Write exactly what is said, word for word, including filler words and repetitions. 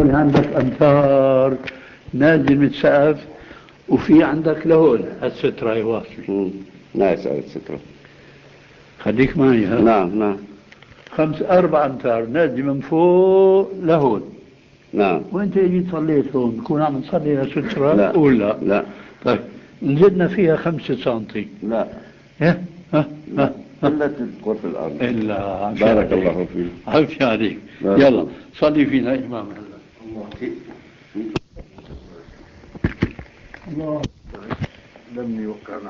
يكون عندك أمتار نازل من السقف وفي عندك لهون السترة يواصل. نايس على السترة. خليك معي. ها نعم نعم. خمس أربع أمتار نازل من فوق لهون. نعم. وانت جيت صليت هون تكون عم تصلي لسترة؟ لا. ولا لا. طيب نزلنا فيها خمسة سنتي. لا. ها ها ها إلا تذكر في الأرض. إلا بارك الله فيك. عافية عليك. يلا صلي فينا إمام هلا. الله الله لم يوقعنا.